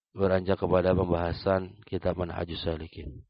beranjak kepada pembahasan kitab Manhajus Salikin.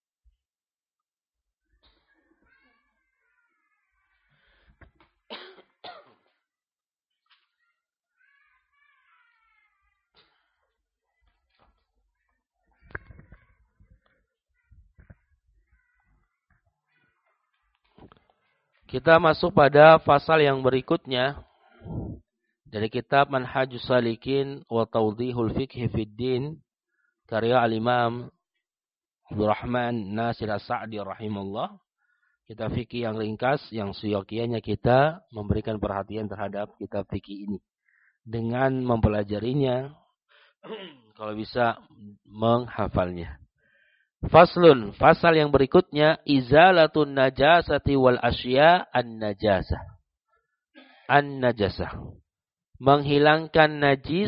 Kita masuk pada pasal yang berikutnya dari kitab Manhajus Salikin wa Tawdihul Fiqh fid Din karya Al-Imam Abdurrahman Nasir As-Sa'di rahimahullah. Kitab fikih yang ringkas yang seyogianya kita memberikan perhatian terhadap kitab fikih ini dengan mempelajarinya kalau bisa menghafalnya. Faslun, fasal yang berikutnya izalatun najasati wal asya an-najasah. An-najasah. Menghilangkan najis.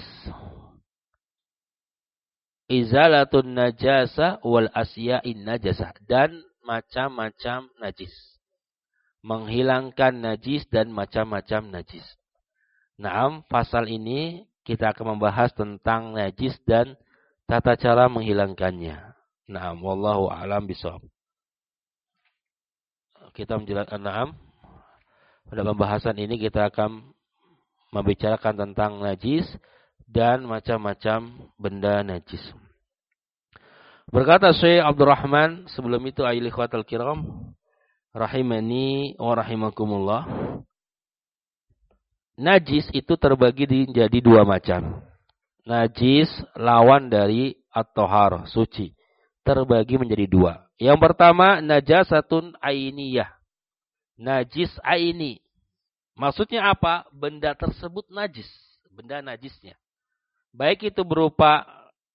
Izalatun najasah wal asya'in najasah. Dan macam-macam najis. Menghilangkan najis dan macam-macam najis. Naam, fasal ini kita akan membahas tentang najis dan tata cara menghilangkannya. Naam, wallahu a'lam bishawab. Kita menjelaskan naam. Pada pembahasan ini kita akan membicarakan tentang najis dan macam-macam benda najis. Berkata Syekh Abdurrahman, sebelum itu ayil ikhwatal kiram, rahimani wa rahimakumullah. Najis itu terbagi menjadi dua macam. Najis lawan dari at-thahar, suci. Terbagi menjadi dua. Yang pertama, najasatun ainiyah. Najis aini. Maksudnya apa? Benda tersebut najis. Benda najisnya. Baik itu berupa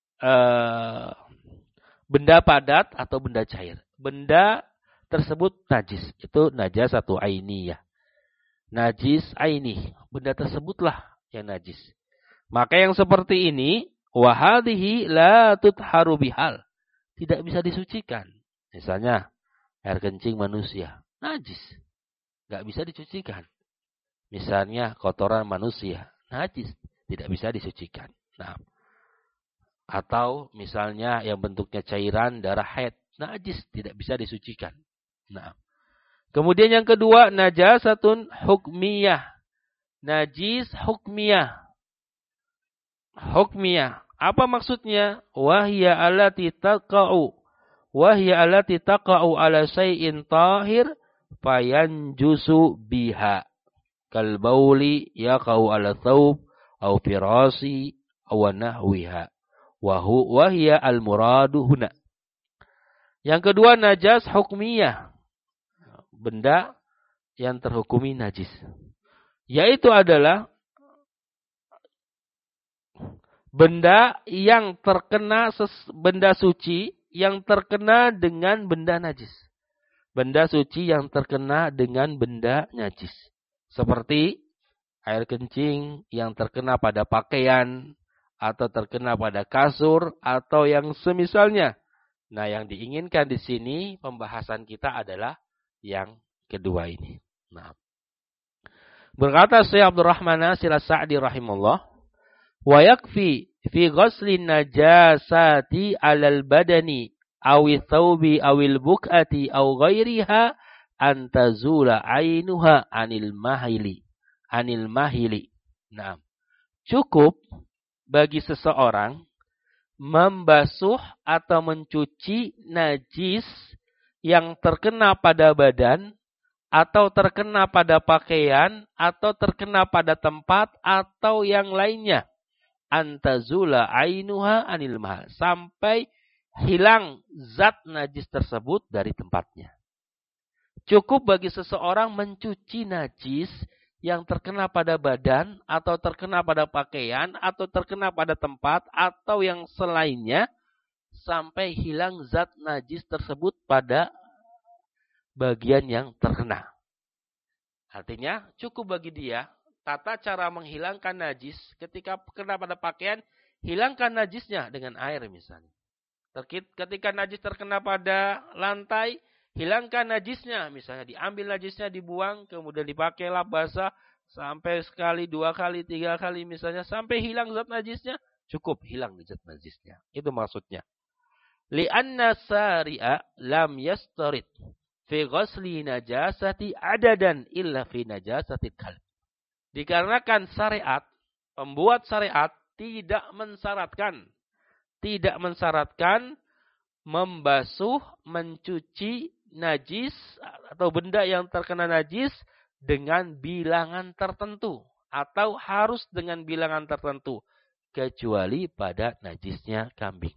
benda padat atau benda cair. Benda tersebut najis. Itu najasatu ainiyah. Najis aini. Benda tersebutlah yang najis. Maka yang seperti ini, wahadhihi la tutharu bihal. Tidak bisa disucikan. Misalnya, air kencing manusia. Najis. Tidak bisa disucikan. Misalnya, kotoran manusia. Najis. Tidak bisa disucikan. Nah. Atau misalnya yang bentuknya cairan darah haid. Najis. Tidak bisa disucikan. Nah. Kemudian yang kedua, najasatun hukmiyah. Najis hukmiyah. Hukmiyah. Apa maksudnya? Wahya allati taqa'u. Wahya allati taqa'u ala syai'in tahir fayanjusu biha. Kal bauli yaqa'u ala thawb au firasi aw nahwiha. Wahya al muradu huna. Yang kedua najas hukmiyah. Benda yang terhukumi najis. Yaitu adalah benda yang terkena benda suci yang terkena dengan benda najis. Benda suci yang terkena dengan benda najis. Seperti air kencing yang terkena pada pakaian atau terkena pada kasur atau yang semisalnya. Nah, yang diinginkan di sini pembahasan kita adalah yang kedua ini. Nah. Berkata Syekh Abdurrahman Nasir As-Sa'di rahimahullah, wa yakfi fi ghuslin najasati 'alal badani awi thawbi awil buk'ati aw ghairiha an tazula 'ainuha 'anil mahili. Nah, cukup bagi seseorang membasuh atau mencuci najis yang terkena pada badan atau terkena pada pakaian atau terkena pada tempat atau yang lainnya. Antazula ainuha anil mahal. Sampai hilang zat najis tersebut dari tempatnya. Cukup bagi seseorang mencuci najis yang terkena pada badan atau terkena pada pakaian atau terkena pada tempat atau yang selainnya sampai hilang zat najis tersebut pada bagian yang terkena. Artinya cukup bagi dia tata cara menghilangkan najis ketika kena pada pakaian, hilangkan najisnya dengan air misalnya. Ketika najis terkena pada lantai, hilangkan najisnya. Misalnya diambil najisnya, dibuang, kemudian dipakai lap basah sampai sekali, 2 kali, 3 kali misalnya. Sampai hilang zat najisnya, Cukup hilang zat najisnya. Itu maksudnya. Li'anna sari'a lam yastarid fi ghusli najasati adadan illa fi najasati qalb. Dikarenakan syariat, pembuat syariat tidak mensyaratkan membasuh, mencuci najis atau benda yang terkena najis dengan bilangan tertentu atau harus dengan bilangan tertentu kecuali pada najisnya kambing.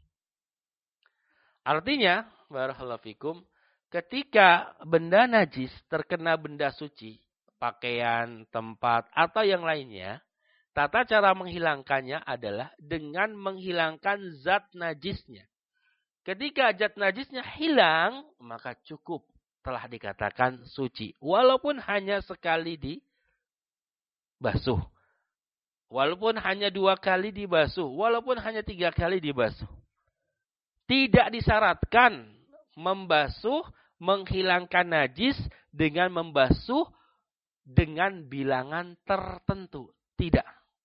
Artinya, barakallahu fikum, ketika benda najis terkena benda suci, pakaian, tempat, atau yang lainnya, tata cara menghilangkannya adalah dengan menghilangkan zat najisnya. Ketika zat najisnya hilang, maka cukup telah dikatakan suci. Walaupun hanya sekali dibasuh. Walaupun hanya 2 kali dibasuh. Walaupun hanya 3 kali dibasuh. Tidak disyaratkan membasuh, menghilangkan najis dengan membasuh dengan bilangan tertentu. Tidak.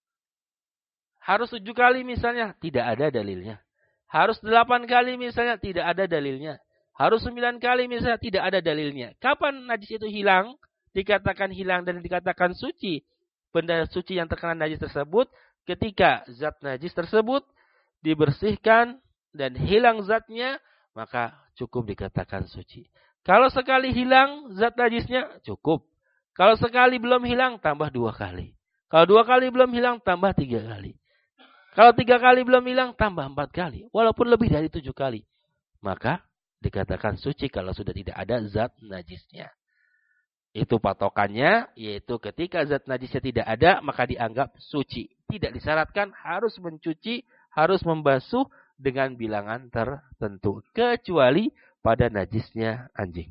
Harus 7 kali misalnya, tidak ada dalilnya. Harus 8 kali misalnya, tidak ada dalilnya. Harus 9 kali misalnya, tidak ada dalilnya. Kapan najis itu hilang? Dikatakan hilang dan dikatakan suci. Benda suci yang terkena najis tersebut, ketika zat najis tersebut dibersihkan dan hilang zatnya, maka cukup dikatakan suci. Kalau sekali hilang zat najisnya, cukup. Kalau sekali belum hilang, tambah 2 kali. Kalau 2 kali belum hilang, tambah 3 kali. Kalau 3 kali belum hilang, tambah 4 kali. Walaupun lebih dari 7 kali. Maka dikatakan suci kalau sudah tidak ada zat najisnya. Itu patokannya, yaitu ketika zat najisnya tidak ada, maka dianggap suci. Tidak disyaratkan harus mencuci, harus membasuh dengan bilangan tertentu. Kecuali pada najisnya anjing.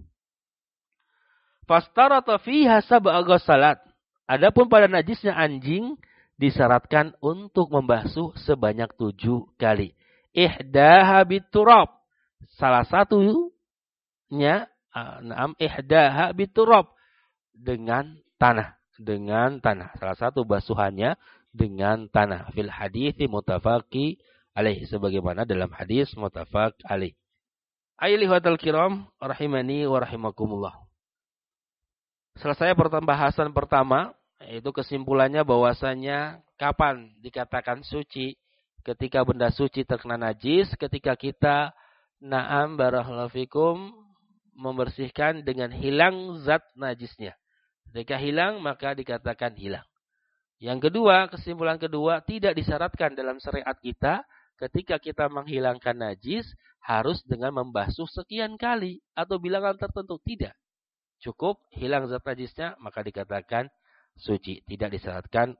Fastarata fiha sab'a ghussalat. Adapun pada najisnya anjing, disyaratkan untuk membasuh sebanyak 7 kali. Ihdaha biturab. Salah satunya, ihdaha biturab. Dengan tanah. Salah satu basuhannya dengan tanah. Fil hadithi mutafaqi alaih. Sebagaimana dalam hadis mutafaq alaih. Ayyuhal kiram rahimani wa rahimakumullah. Selesai pembahasan pertama, yaitu kesimpulannya bahwasanya kapan dikatakan suci? Ketika benda suci terkena najis, ketika kita na'am barakallahu fikum membersihkan dengan hilang zat najisnya. Ketika hilang maka dikatakan hilang. Yang kedua, kesimpulan kedua, tidak disyaratkan dalam syariat kita ketika kita menghilangkan najis harus dengan membasuh sekian kali atau bilangan tertentu. Tidak. Cukup hilang zat najisnya maka dikatakan suci. Tidak disyaratkan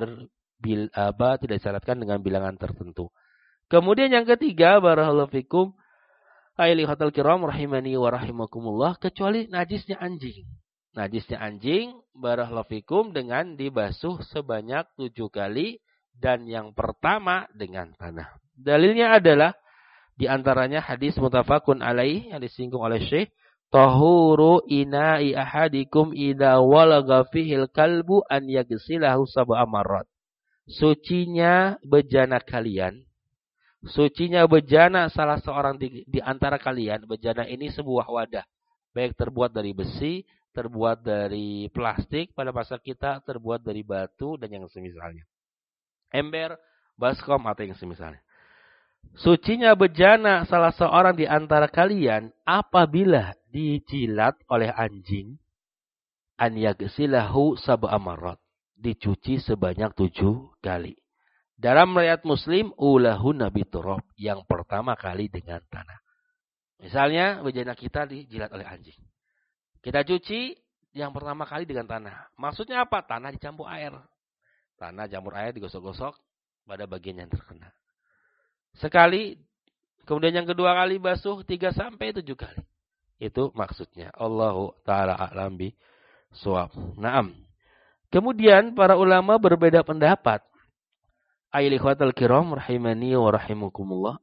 tidak disyaratkan dengan bilangan tertentu. Kemudian yang ketiga, barakallahu fikum, ayyuhal kiram rahimani wa rahimakumullah, kecuali najisnya anjing. Najisnya anjing, barakallahu fikum, dengan dibasuh sebanyak 7 kali dan yang pertama dengan tanah. Dalilnya adalah di antaranya hadis mutafaqun alaih yang disinggung oleh Syekh, tahuru ina'i ahadikum idza walagha fihil kalbu an yaghsilahu sab'a marrat. Sucinya bejana kalian, sucinya bejana salah seorang di antara kalian. Bejana ini sebuah wadah, baik terbuat dari besi, terbuat dari plastik pada masa kita, terbuat dari batu dan yang semisalnya. Ember, baskom atau yang semisalnya. Sucinya bejana salah seorang di antara kalian apabila dijilat oleh anjing, an yaghsilahu sab'a marrat, dicuci sebanyak 7 kali. Dalam riwayat Muslim, ulahunna biturab, yang pertama kali dengan tanah. Misalnya bejana kita dijilat oleh anjing. Kita cuci yang pertama kali dengan tanah. Maksudnya apa? Tanah dicampur air. Tanah campur air digosok-gosok pada bagian yang terkena. Sekali, kemudian yang kedua kali basuh 3 sampai 7 kali. Itu maksudnya. Allahu ta'ala a'lam bi shawab. Naam. Kemudian para ulama berbeda pendapat. Ayyuhal kiram rahimani wa rahimakumullah.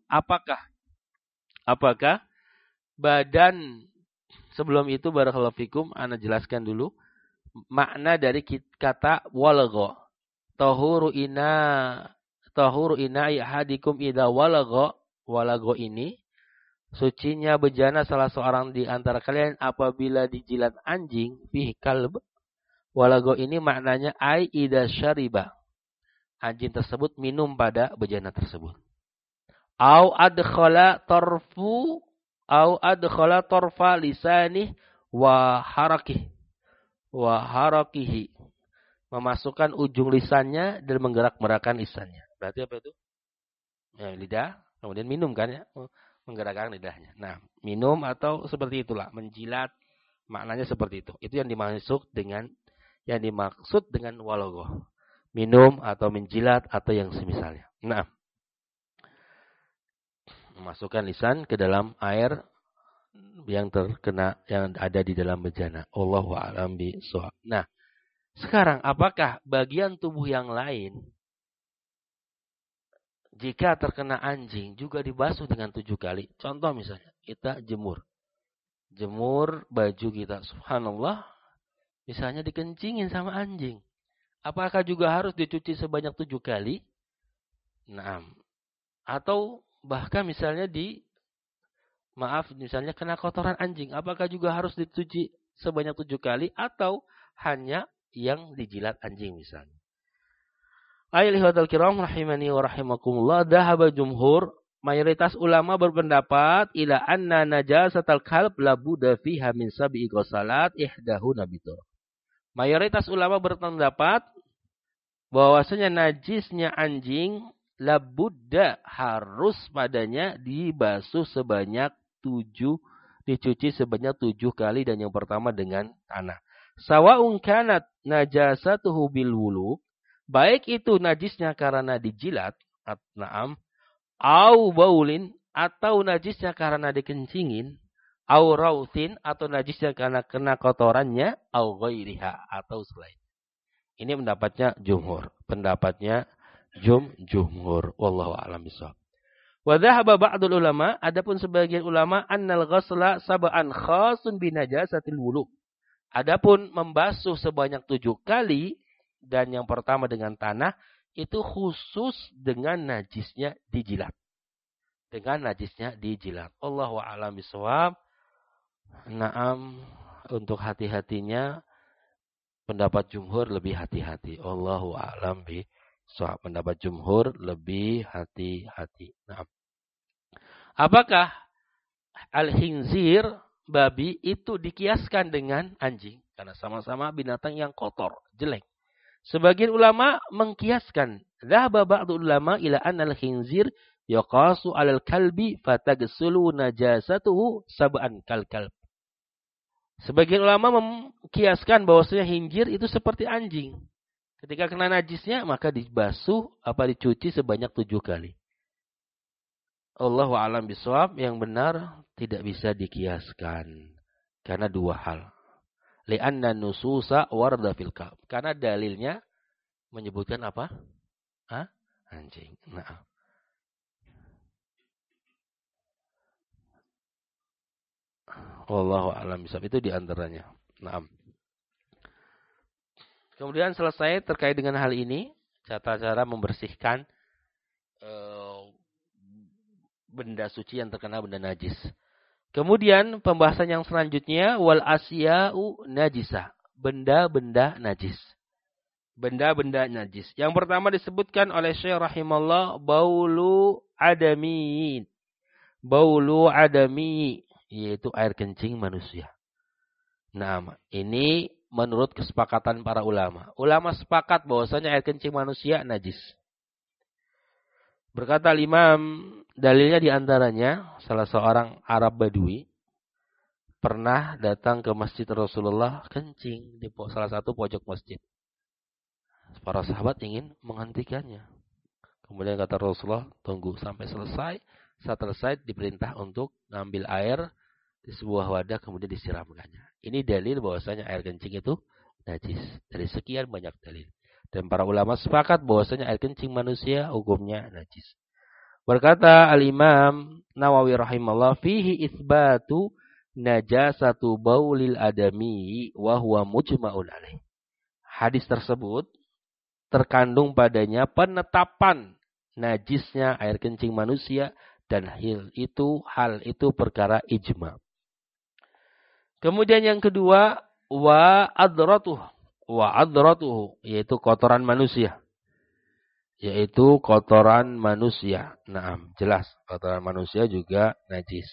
Apakah badan, sebelum itu barakallahu fikum, ana jelaskan dulu makna dari kata walagha. Tahuru tahuru ina'i ahadikum idza walago ini sucinya bejana salah seorang di antara kalian apabila dijilat anjing fihi kalb. Walago ini maknanya ai idza syariba. Anjing tersebut minum pada bejana tersebut. Au adkhala torfa lisanih wa harakihi. Memasukkan ujung lisannya dan menggerak-gerakkan lisannya. Berarti apa itu? Ya, lidah, kemudian minum kan ya. Menggerakkan lidahnya. Nah, minum atau seperti itulah, menjilat, maknanya seperti itu. Itu yang dimaksud dengan walago. Minum atau menjilat atau yang semisalnya. Nah, memasukkan lisan ke dalam air yang terkena yang ada di dalam bejana. Allahu a'lam bishawab. Nah, sekarang apakah bagian tubuh yang lain jika terkena anjing juga dibasuh dengan 7 kali. Contoh misalnya, kita jemur baju kita. Subhanallah, misalnya dikencingin sama anjing. Apakah juga harus dicuci sebanyak 7 kali? Nah, atau bahkan misalnya misalnya kena kotoran anjing. Apakah juga harus dicuci sebanyak 7 kali? Atau hanya yang dijilat anjing misalnya. Ayyuhal kiram rahimani wa rahimakumullah, dhahaba jumhur, mayoritas ulama berpendapat ila anna najasatal kalb la budda fiha min sab'i ghasalat ihdahuna bitur. Mayoritas ulama berpendapat bahwasanya najisnya anjing la budda harus padanya dibasuh sebanyak 7, dicuci sebanyak 7 kali dan yang pertama dengan tanah. Sawa'un kanat najasatuhu bil wulu, baik itu najisnya karena dijilat, na'am, au baulin, atau najisnya karena dikencingin, au rauthin, atau najisnya karena kena kotorannya, au ghairiha, atau selain. Ini pendapatnya jumhur. Jumhur. Wallahu a'lam bishawab. Wa dhahaba ba'dul ulama, adapun sebagian ulama annal ghasla sab'an khasun bi najasatil wulu. Adapun membasuh sebanyak 7 kali dan yang pertama dengan tanah itu khusus dengan najisnya dijilat. Allahu a'lam bishawab. Naam, untuk hati-hatinya pendapat jumhur lebih hati-hati. Allahu a'lam bishawab. Pendapat jumhur lebih hati-hati. Naam. Apakah al-khinzir, babi itu dikiaskan dengan anjing? Karena sama-sama binatang yang kotor, jelek. Sebagian ulama mengkiaskan. Dhahaba ba'du ulama ila annal khinzir yaqasu 'alal kalbi fataghsulu najasatuhu sab'an kalb. Sebagian ulama mengkiaskan bahwasanya khinzir itu seperti anjing. Ketika kena najisnya maka dibasuh dicuci sebanyak 7 kali. Allahu a'lam bishawab, yang benar tidak bisa dikiaskan karena 2 hal. Li'anna nususa warda fil kalb. Karena dalilnya menyebutkan apa? Anjing. Nah. Wallahu a'lam bishawab, itu diantaranya. Naam. Kemudian selesai terkait dengan hal ini, cara membersihkan benda suci yang terkena benda najis. Kemudian pembahasan yang selanjutnya wal asya'u najisah, benda-benda najis. Benda-benda najis. Yang pertama disebutkan oleh Syekh rahimallah baulu adami, yaitu air kencing manusia. Nah, ini menurut kesepakatan para ulama. Ulama sepakat bahwasanya air kencing manusia najis. Berkata Imam, dalilnya diantaranya salah seorang Arab Badui pernah datang ke masjid Rasulullah kencing di salah satu pojok masjid. Para sahabat ingin menghentikannya. Kemudian kata Rasulullah, tunggu sampai selesai. Saat selesai diperintah untuk ngambil air di sebuah wadah kemudian disiramkannya. Ini dalil bahwasanya air kencing itu najis. Dari sekian banyak dalil. Dan para ulama sepakat bahwasanya air kencing manusia hukumnya najis. Berkata Al-Imam Nawawi rahimahullah, fihi itsbatu najasatu baulil adami wa huwa mujma'un alaih. Hadis tersebut terkandung padanya penetapan najisnya air kencing manusia dan hal itu perkara ijma. Kemudian yang kedua, wa adratuhu yaitu kotoran manusia. Yaitu kotoran manusia. Naam, jelas kotoran manusia juga najis.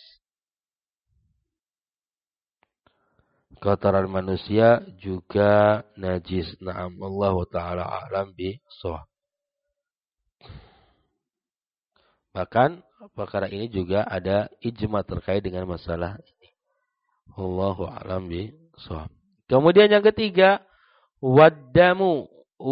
Kotoran manusia juga najis. Naam, Allah taala a'lam bishawab. Bahkan perkara ini juga ada ijma terkait dengan masalah ini. Allahu a'lam bishawab. Kemudian yang ketiga, waddamu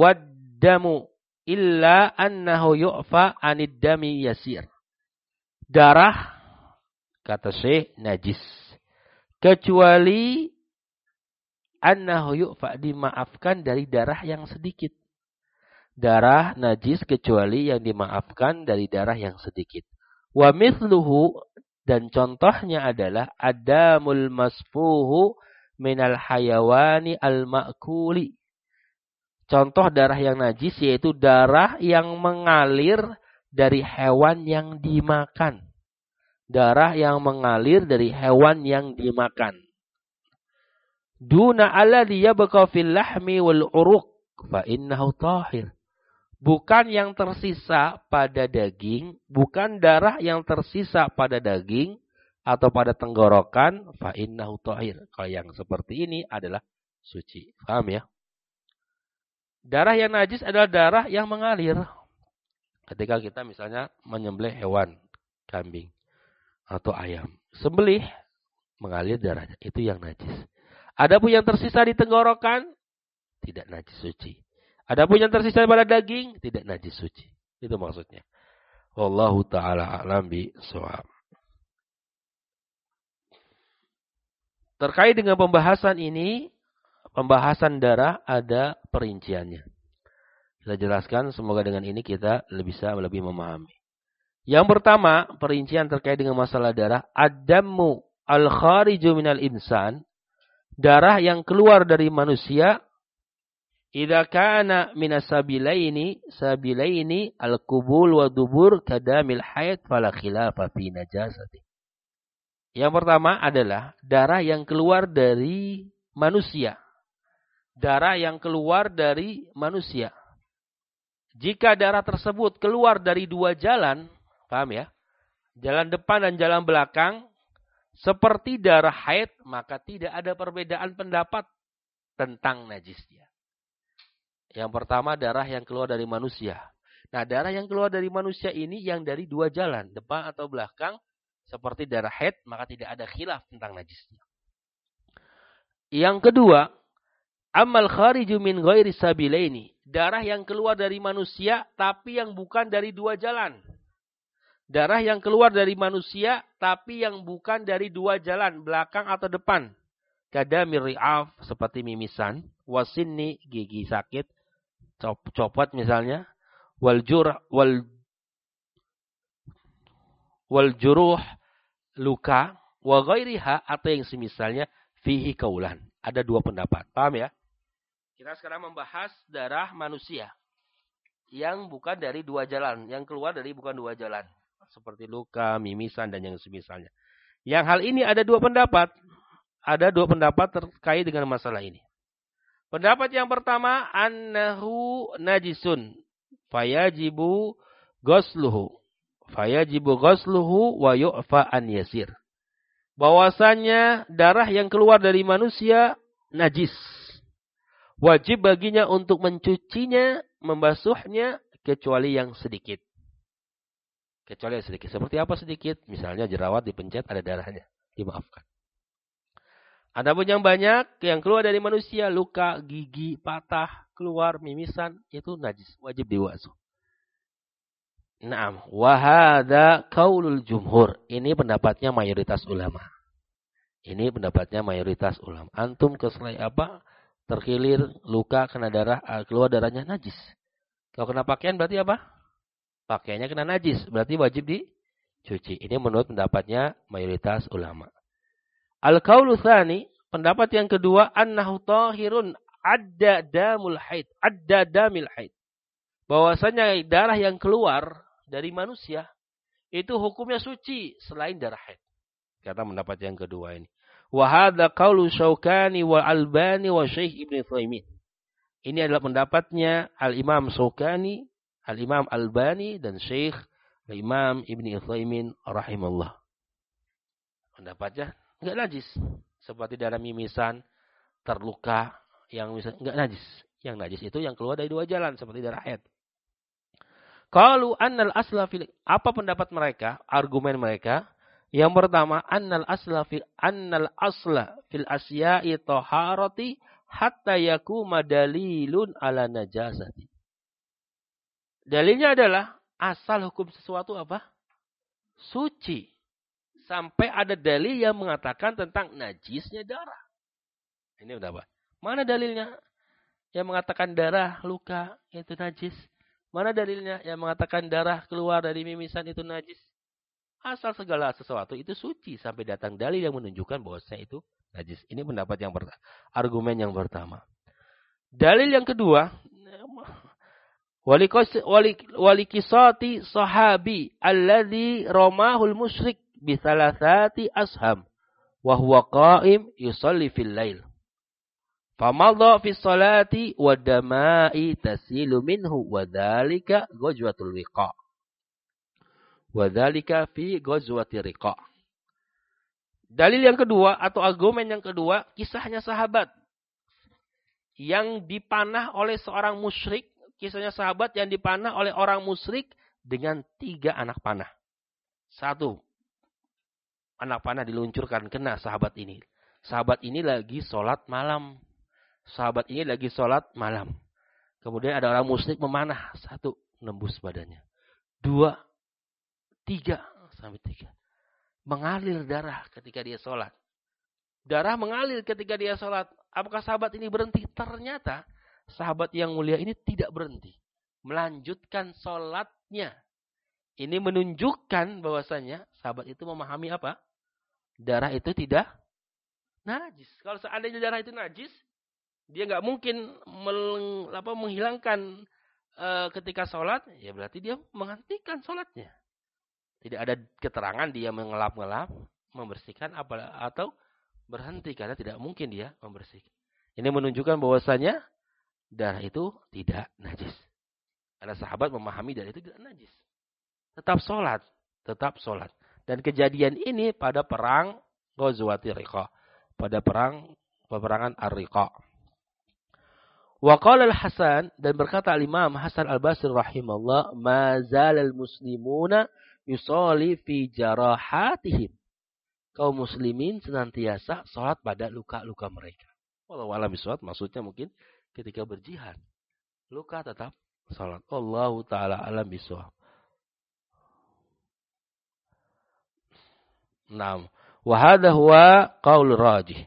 illa annahu yu'fa 'anid dami yasir. Darah kata Syekh najis kecuali annahu yu'fa dimaafkan dari darah yang sedikit. Darah najis kecuali yang dimaafkan dari darah yang sedikit. Wa mithluhu dan contohnya adalah adamul masfuhu minal hayawani al-ma'kuli. Contoh darah yang najis yaitu darah yang mengalir dari hewan yang dimakan. Darah yang mengalir dari hewan yang dimakan. Duna alladhi yabqa fil lahmi wal uruq fa innahu tahir. Bukan yang tersisa pada daging, bukan darah yang tersisa pada daging atau pada tenggorokan, fa innahu tahir. Kalau yang seperti ini adalah suci. Paham ya? Darah yang najis adalah darah yang mengalir. Ketika kita misalnya menyembelih hewan, kambing atau ayam, sembelih mengalir darahnya, itu yang najis. Adapun yang tersisa di tenggorokan tidak najis suci. Adapun yang tersisa pada daging tidak najis suci. Itu maksudnya. Wallahu taala a'lam bishawab. Terkait dengan pembahasan ini, pembahasan darah ada perinciannya. Kita jelaskan, semoga dengan ini kita bisa lebih memahami. Yang pertama, perincian terkait dengan masalah darah, ad-dammu al-khariju minal insan, darah yang keluar dari manusia, idza kana minas sabilaini al-qubul wa dubur kadamil haid fala khilafa fi najasati. Yang pertama adalah darah yang keluar dari manusia. Darah yang keluar dari manusia. Jika darah tersebut keluar dari dua jalan, paham ya? Jalan depan dan jalan belakang, seperti darah haid, maka tidak ada perbedaan pendapat tentang najisnya. Yang pertama, darah yang keluar dari manusia. Nah, darah yang keluar dari manusia ini yang dari dua jalan, depan atau belakang, seperti darah haid, maka tidak ada khilaf tentang najisnya. Yang kedua, amal khariju min ghairi sabilaini, darah yang keluar dari manusia tapi yang bukan dari dua jalan. Darah yang keluar dari manusia tapi yang bukan dari dua jalan, belakang atau depan. Kadamir ri'af, seperti mimisan, wasinni, gigi sakit, copot misalnya, wal juruh, luka, wa ghairiha, atau yang semisalnya, fihi kaulan. Ada dua pendapat. Paham ya? Kita sekarang membahas darah manusia yang bukan dari dua jalan, yang keluar dari bukan dua jalan, seperti luka, mimisan, dan yang semisalnya. Yang hal ini ada dua pendapat. Ada dua pendapat terkait dengan masalah ini. Pendapat yang pertama, annahu najisun, fayajibu ghusluhu wa yu'fa an yasir. Bahwasanya darah yang keluar dari manusia najis. Wajib baginya untuk mencucinya, membasuhnya, kecuali yang sedikit. Kecuali yang sedikit. Seperti apa sedikit? Misalnya jerawat dipencet ada darahnya. Dimaafkan. Adapun yang banyak, yang keluar dari manusia, luka, gigi, patah, keluar, mimisan, itu najis. Wajib diwasuh. Naam. Wahada qaulul jumhur. Ini pendapatnya mayoritas ulama. Ini pendapatnya mayoritas ulama. Antum keselai apa? Terkilir, luka, kena darah, keluar darahnya najis. Kalau kena pakaian berarti apa? Pakaiannya kena najis. Berarti wajib dicuci. Ini menurut pendapatnya mayoritas ulama. Al-qaulu tsani, pendapat yang kedua, annahu tahirun adda damil haid. Bahwasanya darah yang keluar dari manusia itu hukumnya suci selain darah haid. Kata pendapat yang kedua ini. Wa hadza qaulu Syaukani wa Albani wa Syekh Ibnu Utsaimin. Ini adalah pendapatnya Al-Imam Syaukani, Al-Imam Albani dan Syekh Al-Imam Ibnu Utsaimin rahimahullah. Pendapatnya enggak najis. Seperti darah mimisan, terluka, yang enggak najis. Yang najis itu yang keluar dari dua jalan seperti darah haid. Qalu annal asla fil, apa pendapat mereka? Argumen mereka yang pertama, annal asla fil asya'i taharati hatta yakuma dalilun ala najasati. Dalilnya adalah asal hukum sesuatu apa? Suci. Sampai ada dalil yang mengatakan tentang najisnya darah. Ini udah apa? Mana dalilnya yang mengatakan darah luka itu najis? Mana dalilnya yang mengatakan darah keluar dari mimisan itu najis? Asal segala sesuatu itu suci sampai datang dalil yang menunjukkan bahwasanya itu najis. Ini pendapat yang pertama. Argumen yang pertama. Dalil yang kedua, walikisati sahabi alladhi ramahul musyrik bi thalathati asham wa huwa qa'im yusalli fil lail. Famadha fi salati wa dama'i tasilu minhu wa dhalika ghazwatul riqa. Wa dhalika fi ghazwati riqa. Dalil yang kedua atau argumen yang kedua, kisahnya sahabat yang dipanah oleh seorang musyrik, kisahnya sahabat yang dipanah oleh orang musyrik dengan 3 anak panah. 1 anak panah diluncurkan kena sahabat ini. Sahabat ini lagi sholat malam. Kemudian ada orang musyrik memanah. 1 nembus badannya. 2, 3 sampai 3. Mengalir darah ketika dia sholat. Darah mengalir ketika dia sholat. Apakah sahabat ini berhenti? Ternyata sahabat yang mulia ini tidak berhenti. Melanjutkan sholatnya. Ini menunjukkan bahwasanya sahabat itu memahami apa? Darah itu tidak najis. Kalau seandainya darah itu najis, dia nggak mungkin menghilangkan ketika sholat. Ya berarti dia menghentikan sholatnya. Tidak ada keterangan dia mengelap-ngelap, membersihkan atau berhenti karena tidak mungkin dia membersihkan. Ini menunjukkan bahwasanya darah itu tidak najis. Karena sahabat memahami darah itu tidak najis. Tetap sholat. Dan kejadian ini pada perang Ghazwati Riqa, pada peperangan Ar-Riqa. Wa qala al-Hasan, dan berkata al-Imam Hasan al-Basri rahimahullah, ma zalal muslimuna yusolli fi jarahatihim. Kaum muslimin senantiasa sholat pada luka-luka mereka. Wallahu a'lam bishawab, maksudnya mungkin ketika berjihad. Luka tetap sholat. Allahu ta'ala alam bishawab. Naam. Wa hadha huwa qaul rajih.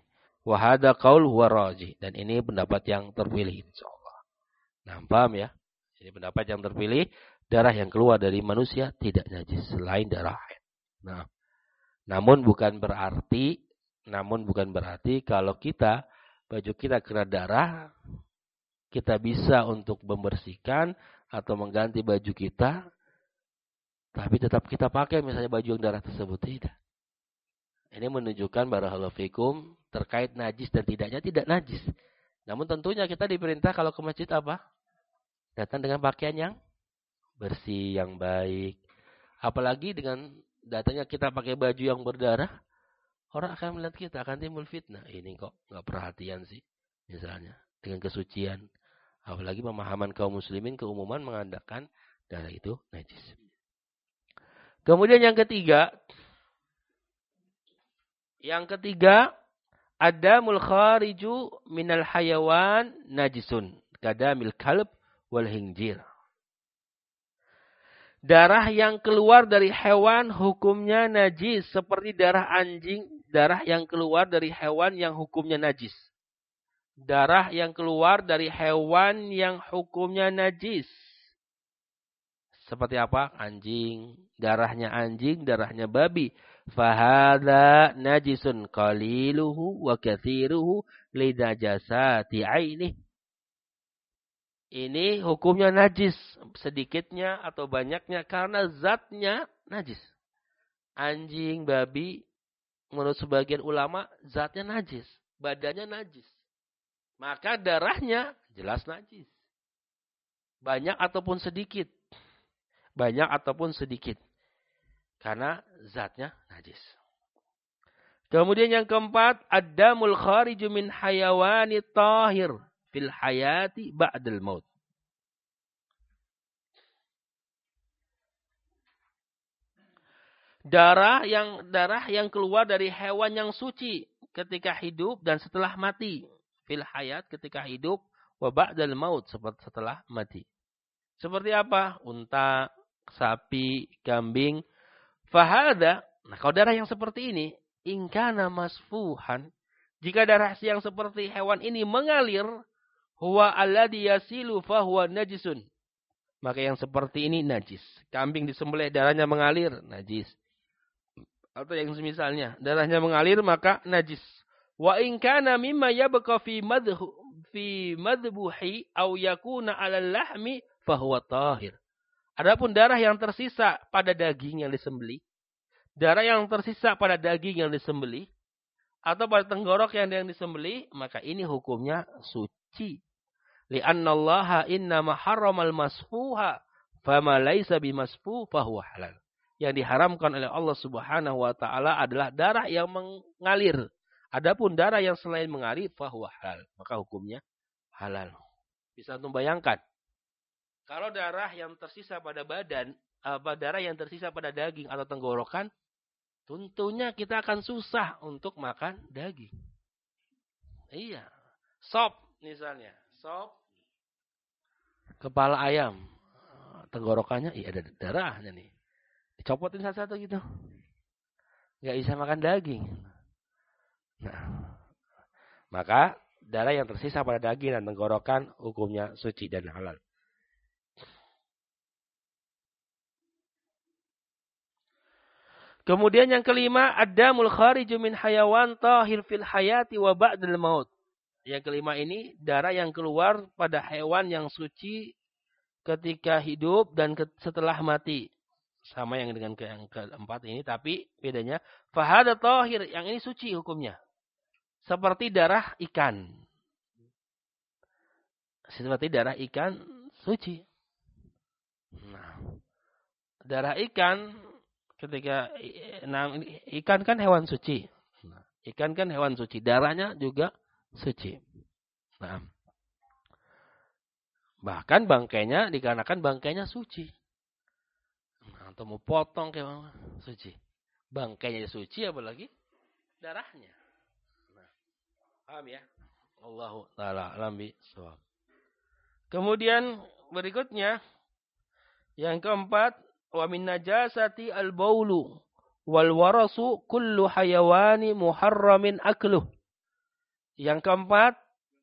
Dan ini pendapat yang terpilih insyaallah. Nah, paham ya? Ini pendapat yang terpilih. Darah yang keluar dari manusia tidak najis selain darah haid. Nah, namun bukan berarti kalau baju kita kena darah, kita bisa untuk membersihkan atau mengganti baju kita, tapi tetap kita pakai misalnya baju yang darah tersebut, tidak. Ini menunjukkan barakallahu fikum terkait najis dan tidaknya tidak najis. Namun tentunya kita diperintah kalau ke masjid apa? Datang dengan pakaian yang bersih, yang baik. Apalagi dengan datangnya kita pakai baju yang berdarah, orang akan melihat kita, akan timbul fitnah. Ini kok nggak perhatian sih, misalnya dengan kesucian. Apalagi pemahaman kaum muslimin keumuman mengandalkan darah itu najis. Kemudian yang ketiga, adamul khariju minal hayawan najisun kadamil kalb wal hinjir. Darah yang keluar dari hewan hukumnya najis. Seperti darah anjing. Darah yang keluar dari hewan yang hukumnya najis. Darah yang keluar dari hewan yang hukumnya najis. Seperti apa? Anjing. Darahnya babi. Fahadha najisun qaliluhu wa kathiruhu li najasati ainih. Ini hukumnya najis. Sedikitnya atau banyaknya karena zatnya najis. Anjing, babi, menurut sebagian ulama, zatnya najis. Badannya najis. Maka darahnya jelas najis. Banyak ataupun sedikit. Banyak ataupun sedikit. Karena zatnya najis. Kemudian yang keempat, ad-damul khariju min hayawani tahir fil hayati ba'dal maut. Darah yang keluar dari hewan yang suci ketika hidup dan setelah mati. Fil hayat ketika hidup, wa ba'dal maut setelah mati. Seperti apa? Unta, sapi, kambing. Fahada, nah kalau darah yang seperti ini, ingkana masfuhan, jika darah yang seperti hewan ini mengalir, huwa alladhi yasilu fahuwa najisun. Maka yang seperti ini najis. Kambing disembelih darahnya mengalir, najis. Atau yang semisalnya, darahnya mengalir maka najis. Wa in kana mimma yabqa fi madbuhi aw yakuna 'ala lahmi fahuwa tahir. Adapun darah yang tersisa pada daging yang disembelih, darah yang tersisa pada daging yang disembelih atau pada tenggorok yang disembelih, maka ini hukumnya suci. Li'annallaha innama harramal masfuha fama laisa bimasfu fahuwa halal. Yang diharamkan oleh Allah Subhanahu wa taala adalah darah yang mengalir. Adapun darah yang selain mengalir fahuwa halal, maka hukumnya halal. Bisa untuk bayangkan. Kalau darah yang tersisa pada badan, darah yang tersisa pada daging atau tenggorokan, tentunya kita akan susah untuk makan daging. Iya. Sop misalnya. Sop. Kepala ayam. Tenggorokannya, iya ada darahnya nih. Dicopotin satu-satu gitu. Nggak bisa makan daging. Nah, maka darah yang tersisa pada daging dan tenggorokan hukumnya suci dan halal. Kemudian yang kelima, ad-damul khariju min hayawan tahir fil hayati wa ba'dal maut. Yang kelima ini, darah yang keluar pada hewan yang suci ketika hidup dan setelah mati. Sama yang dengan yang keempat ini, tapi bedanya, fahada tahir, yang ini suci hukumnya. Seperti darah ikan. Seperti darah ikan suci. Nah, darah ikan ketika ikan kan hewan suci. Ikan kan hewan suci. Darahnya juga suci. Nah, bahkan bangkainya dikarenakan bangkainya suci. Nah, atau mau potong kayak mana suci. Bangkainya suci apalagi darahnya. Nah, paham ya? Allahu taala alam bisawab. Kemudian berikutnya yang keempat, wa min najasati al-baulu wal warasu kullu hayawani muharramin akluh. Yang keempat,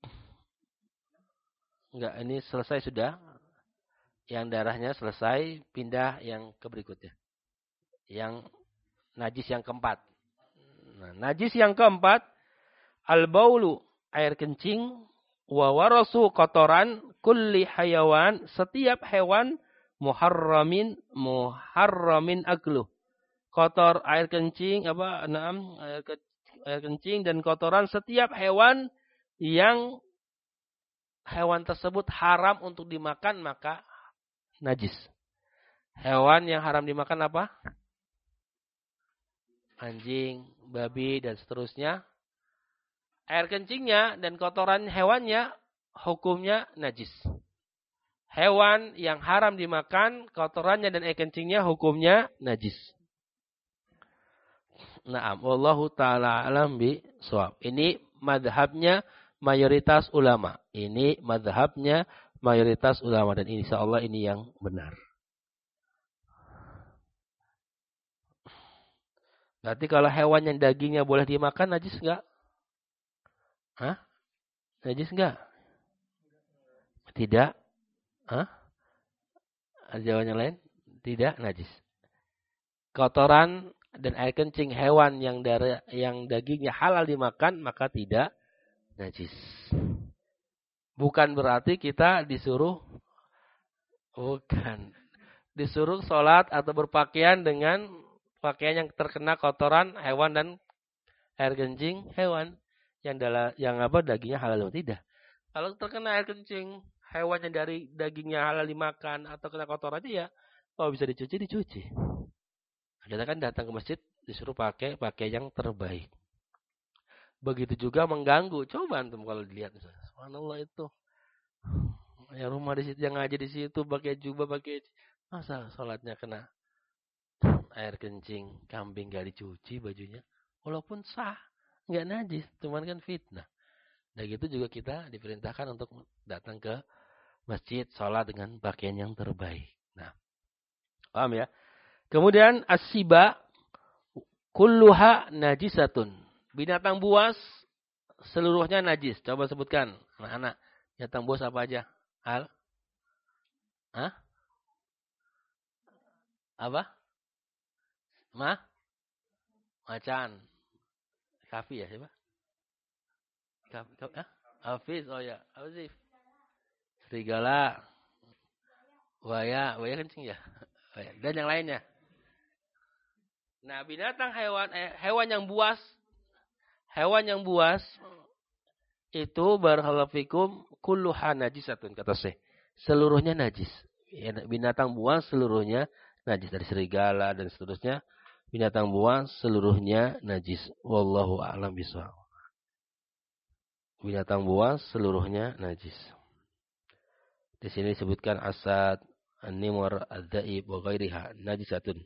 enggak, ini selesai sudah. Yang darahnya selesai, pindah yang ke berikutnya. Yang najis yang keempat. Nah, najis yang keempat, al-baulu, air kencing, wa warasu, kotoran, kulli hayawan, setiap hewan, muharramin akluh. Kotor air kencing air kencing dan kotoran setiap hewan yang hewan tersebut haram untuk dimakan maka najis. Hewan yang haram dimakan apa? Anjing, babi dan seterusnya. Air kencingnya dan kotoran hewannya hukumnya najis. Hewan yang haram dimakan, kotorannya dan air kencingnya hukumnya najis. Naam, wallahu ta'ala alam bisawab. Ini madhabnya mayoritas ulama. Ini madhabnya mayoritas ulama. Dan insyaallah ini yang benar. Berarti kalau hewan yang dagingnya boleh dimakan, najis enggak? Hah? Najis enggak? Tidak. Hah? Ada jawaban yang lain? Tidak, najis. Kotoran dan air kencing hewan yang dagingnya halal dimakan, maka tidak najis. Bukan berarti kita disuruh sholat atau berpakaian dengan pakaian yang terkena kotoran hewan dan air kencing hewan yang dagingnya halal atau tidak. Kalau terkena air kencing hewan yang dari dagingnya halal dimakan atau kena kotorannya ya, kalau bisa dicuci. Kita kan datang ke masjid disuruh pakai yang terbaik. Begitu juga mengganggu. Coba antum kalau dilihat, subhanallah itu. Yang rumah di situ, yang ngaji di situ pakai jubah, masa sholatnya kena air kencing kambing gak dicuci bajunya, walaupun sah, nggak najis, cuman kan fitnah. Dan gitu juga kita diperintahkan untuk datang ke masjid sholat dengan pakaian yang terbaik. Nah, paham ya? Kemudian as-siba kulluha najisatun. Binatang buas seluruhnya najis. Coba sebutkan anak-anak. Binatang buas apa aja? Hah? Apa? Macan. Kafi ya siapa? Hafiz, oh ya. Apa sih? Serigala. Buaya kencing ya. Dan yang lainnya. Nah, binatang hewan yang buas itu barakallahu fikum kulluha najisatun kata Syekh. Seluruhnya najis. Binatang buas seluruhnya najis, dari serigala dan seterusnya. Binatang buas seluruhnya najis. Wallahu a'lam bishawab. Binatang buas seluruhnya najis. Di sini disebutkan asad, an-nimar, adz-dza'ib wa ghairiha najisatun.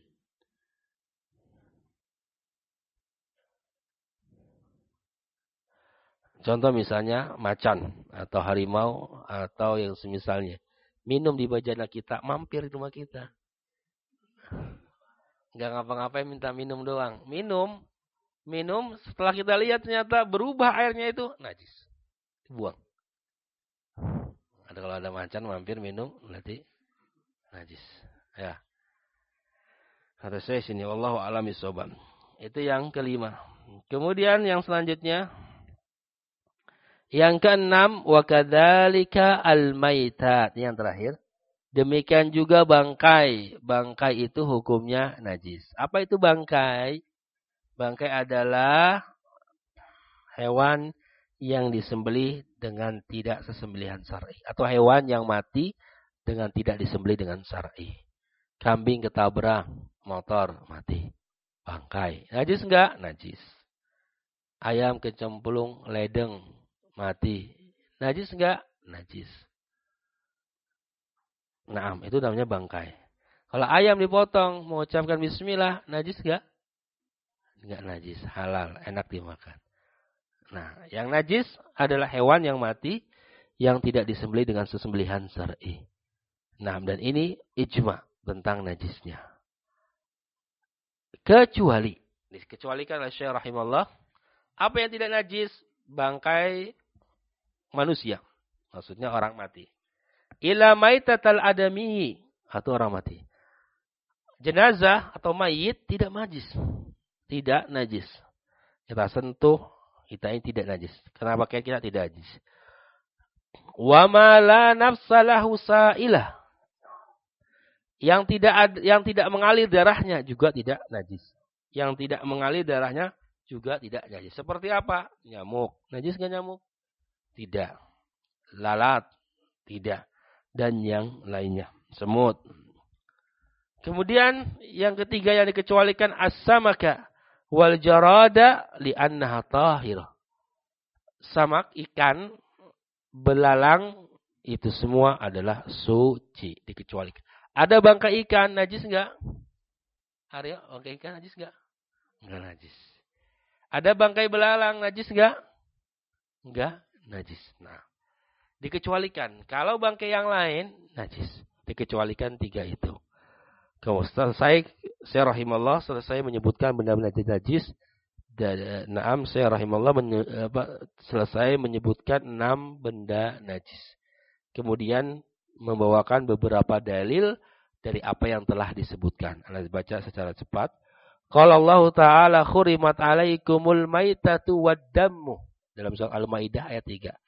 Contoh misalnya macan atau harimau atau yang semisalnya. Minum di bejana kita, mampir di rumah kita. Enggak ngapa-ngapain, minta minum doang. Minum, setelah kita lihat ternyata berubah airnya itu najis. Dibuang. Kalau ada macan mampir minum, berarti najis. Ya. Kata saya sini, wallahu a'lam bishawab. Itu yang kelima. Kemudian yang selanjutnya, yang keenam, wa kadzalika al-maitat. Yang terakhir, demikian juga bangkai. Bangkai itu hukumnya najis. Apa itu bangkai? Bangkai adalah hewan yang disembelih dengan tidak sesembelihan syar'i, atau hewan yang mati dengan tidak disembelih dengan syar'i. Kambing ketabrak motor mati, bangkai. Najis enggak? Najis. Ayam kecemplung ledeng mati, najis enggak? Najis. Nah, itu namanya bangkai. Kalau ayam dipotong mengucapkan bismillah, najis enggak? Enggak najis, halal, enak dimakan. Nah, yang najis adalah hewan yang mati yang tidak disembelih dengan sesembelihan syar'i. Nah, dan ini ijma tentang najisnya. Kecuali, dikecualikan oleh Syekh rahimahullah, apa yang tidak najis? Bangkai manusia. Maksudnya orang mati. Ila maitatal adami, atau orang mati. Jenazah atau mayit tidak najis. Tidak najis. Kita sentuh, kita ini tidak najis. Kenapa kita tidak najis? Wa ma la nafsalahu sa'ilah. Yang tidak mengalir darahnya juga tidak najis. Yang tidak mengalir darahnya juga tidak najis. Seperti apa? Nyamuk. Najis enggak nyamuk? Tidak. Lalat? Tidak. Dan yang lainnya. Semut. Kemudian yang ketiga yang dikecualikan as-samaka wal jarada li'annaha tahirah. Samak, ikan, belalang, itu semua adalah suci, dikecualikan. Ada bangkai ikan, najis enggak? Aryo, bangkai ikan najis enggak? Enggak najis. Ada bangkai belalang, najis enggak? Enggak najis. Nah, dikecualikan. Kalau bangkai yang lain, najis. Dikecualikan tiga itu. Kemudian saya rahimallah selesai menyebutkan benda-benda najis. Dan naam saya rahimallah selesai menyebutkan 6 benda najis. Kemudian membawakan beberapa dalil dari apa yang telah disebutkan. Anda baca secara cepat. Qala Allah Ta'ala khurimat alaikumul maitatu waddammu. Dalam surah Al-Maidah ayat 3.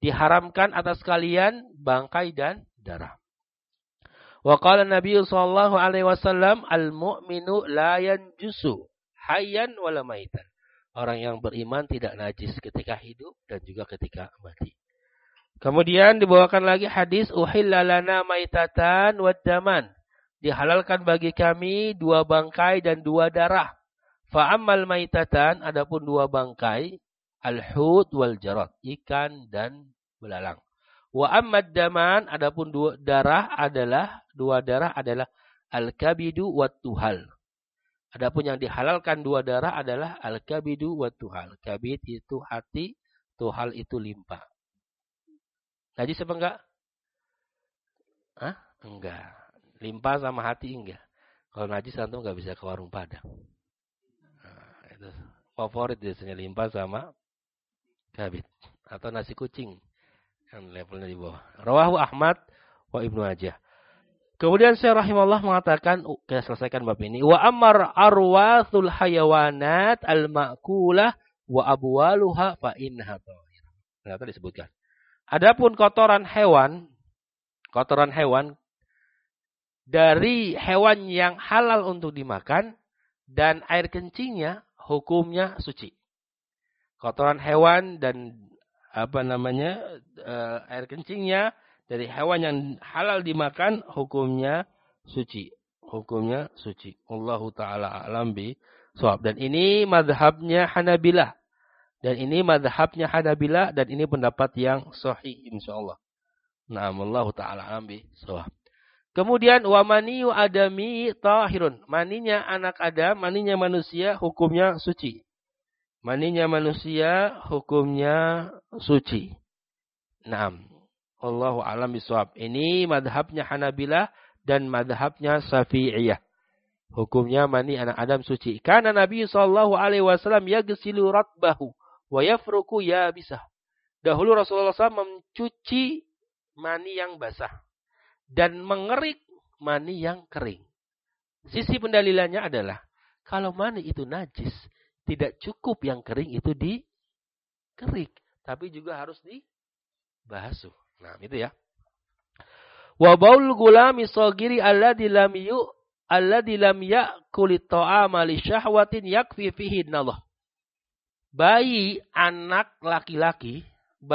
Diharamkan atas kalian bangkai dan darah. Wa qala Nabi sallallahu alaihi wasallam al-mu'minu la yanjusu hayyan wala maitan. Orang yang beriman tidak najis ketika hidup dan juga ketika mati. Kemudian dibawakan lagi hadis uhilla lana maitatan wad daman. Dihalalkan bagi kami 2 bangkai dan 2 darah. Fa ammal maitatan, adapun 2 bangkai, al-hut wal jarad, ikan dan belalang. Wa ammad daman, adapun 2 darah adalah al-kabidu wat tuhal. Adapun yang dihalalkan 2 darah adalah al-kabidu wat tuhal. Kabid itu hati, tuhal itu limpa. Najis apa enggak? Hah? Enggak. Limpa sama hati enggak. Kalau najis antum enggak bisa ke warung Padang. Nah, itu favorit biasanya limpa sama kabid atau nasi kucing. Yang levelnya di bawah. Rawahu Ahmad wa Ibnu Majah. Kemudian Syekh rahimahullah mengatakan, kita selesaikan bab ini. Wa amar arwathul hayawanat al-ma'kulah wa abwaluha fa innaha tahir. Ternyata disebutkan. Adapun kotoran hewan dari hewan yang halal untuk dimakan dan air kencingnya hukumnya suci. Kotoran hewan dan air kencingnya dari hewan yang halal dimakan hukumnya suci. Hukumnya suci. Allahu taala a'lam bi shawab. Dan ini mazhabnya Hanabilah. Dan ini mazhabnya Hanabilah dan ini pendapat yang sahih insyaallah. Na'am, Allah taala a'lam bi shawab. Kemudian wa maniyu adami tahirun. Maninya anak Adam, maninya manusia hukumnya suci. Maninya manusia hukumnya suci. Naam. Allahu a'lam bishawab. Ini madhabnya Hanabilah dan madhabnya Syafi'iyah. Hukumnya mani anak Adam suci. Karena Nabi sallallahu alaihi wasallam yaghsilu ratbahu wa yafruku yabisah. Dahulu Rasulullah SAW mencuci mani yang basah dan mengerik mani yang kering. Sisi pendalilannya adalah kalau mani itu najis, tidak cukup yang kering itu dikerik, tapi juga harus dibasuh. Nah, itu ya. Wa baul gulami shagiri alladzi lam ya'kulit ta'ama li syahwatin yakfi fihi nadhah. Bayi anak laki-laki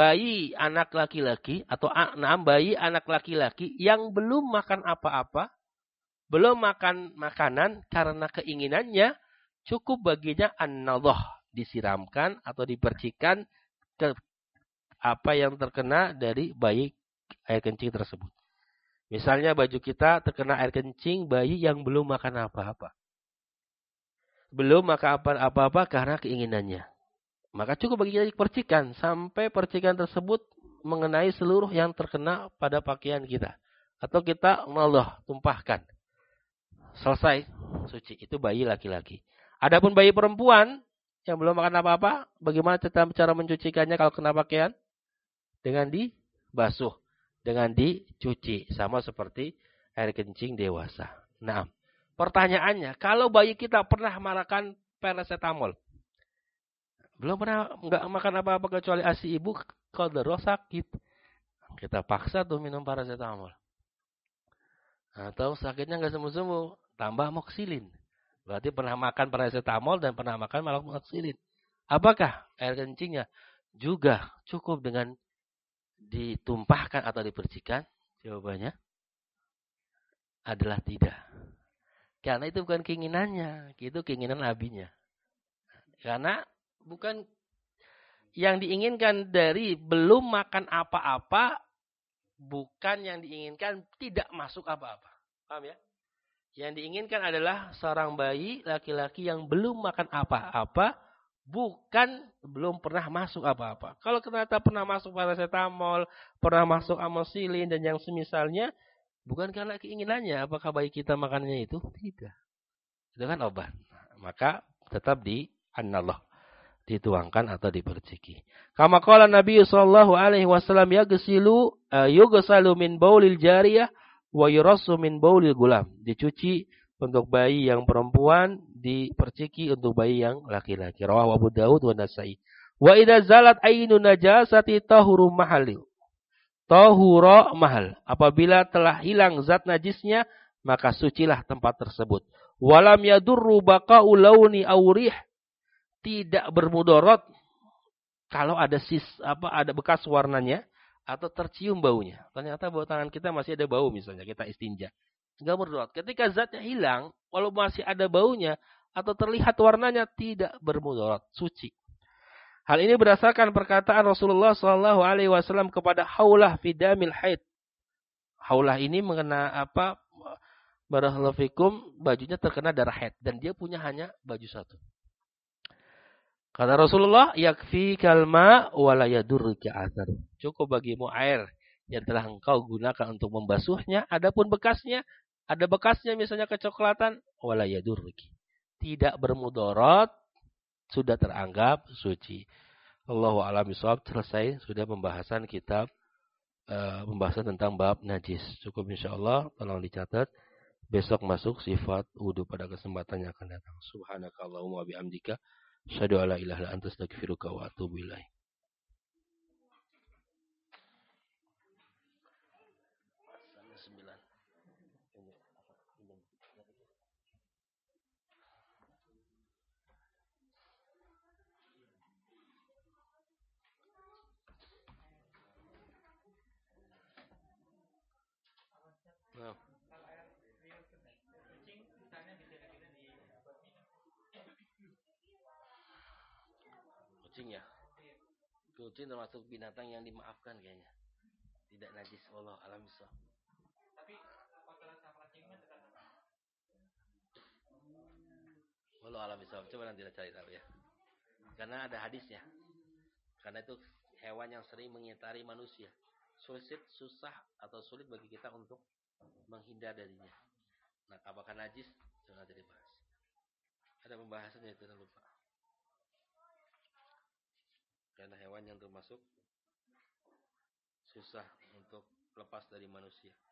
atau bayi anak laki-laki yang belum makan apa-apa, belum makan makanan karena keinginannya, cukup baginya an-nadhah, disiramkan atau dipercikan ke apa yang terkena dari bayi air kencing tersebut. Misalnya baju kita terkena air kencing bayi yang belum makan apa-apa. Belum makan apa-apa karena keinginannya. Maka cukup bagi kita percikan sampai percikan tersebut mengenai seluruh yang terkena pada pakaian kita. Atau kita tumpahkan. Selesai, suci. Itu bayi laki-laki. Adapun bayi perempuan yang belum makan apa-apa, bagaimana cara mencucikannya kalau kena pakaian? Dengan dibasuh, dengan dicuci. Sama seperti air kencing dewasa. Nah, pertanyaannya, kalau bayi kita pernah makan paracetamol, belum pernah nggak makan apa-apa kecuali ASI ibu, kalau sakit, kita paksa tuh minum paracetamol. Atau sakitnya nggak sembuh-sembuh, tambah amoxicillin. Berarti pernah makan paracetamol dan pernah makan amoxicillin. Apakah air kencingnya juga cukup dengan ditumpahkan atau dipercikan? Jawabannya adalah tidak. Karena itu bukan keinginannya, itu keinginan abinya. Karena bukan yang diinginkan dari belum makan apa-apa, bukan yang diinginkan tidak masuk apa-apa. Paham ya? Yang diinginkan adalah seorang bayi laki-laki yang belum makan apa-apa, bukan belum pernah masuk apa-apa. Kalau ternyata pernah masuk paracetamol, pernah masuk amoxicillin dan yang semisalnya, bukan karena keinginannya. Apakah bayi kita makannya itu? Tidak. Itu kan obat. Maka tetap an-nadhah, dituangkan atau diperciki. Kama qala Nabi sallallahu alaihi wasallam yughsalu min baulil jariyah wa yurassu min baulil gulam. Dicuci untuk bayi yang perempuan, diperciki untuk bayi yang laki-laki. Rawahu Abu Daud wa Nasa'i. Wa idza zalat ainu najasati tahuru mahalil. Tahura mahal. Apabila telah hilang zat najisnya, maka sucilah tempat tersebut. Walam yadurru baqa'u launi aw rih. Tidak bermudarat kalau ada ada bekas warnanya atau tercium baunya. Ternyata bau tangan kita masih ada bau, misalnya kita istinja. Enggak bermudarat. Ketika zatnya hilang, walau masih ada baunya atau terlihat warnanya, tidak bermudarat, suci. Hal ini berdasarkan perkataan Rasulullah Shallallahu Alaihi Wasallam kepada Haulah fidamil haid. Haulah ini mengenai apa? Barakallahu fikum, bajunya terkena darah haid dan dia punya hanya baju satu. Kata Rasulullah, yakfi kalma wala yadurruka athar. Cukup bagimu air yang telah engkau gunakan untuk membasuhnya. Adapun bekasnya, ada bekasnya misalnya kecoklatan, wala yadurruki. Tidak bermudarat, sudah teranggap suci. Allahu a'lam bishawab. Selesai sudah pembahasan kitab pembahasan tentang bab najis. Cukup insyaallah, tolong dicatat. Besok masuk sifat wudu pada kesempatan yang akan datang. Subhanakallahumma wa bihamdika asyhadu an la ilaha illa anta astaghfiruka wa atubu ilaik. Nah. Kucing ya? Kucing termasuk binatang yang dimaafkan kayaknya. Tidak najis, Allah alam bisawab. Tapi kotoran sama kucingnya tetap. Allah alam bisawab. Coba nanti kita cari tahu ya. Karena ada hadisnya. Karena itu hewan yang sering mengitari manusia. Sulit, susah atau sulit bagi kita untuk menghindar darinya. Nah, apakah najis? Jangan nanti dibahas. Ada pembahasannya itu, jangan lupa. Karena hewan yang termasuk susah untuk lepas dari manusia.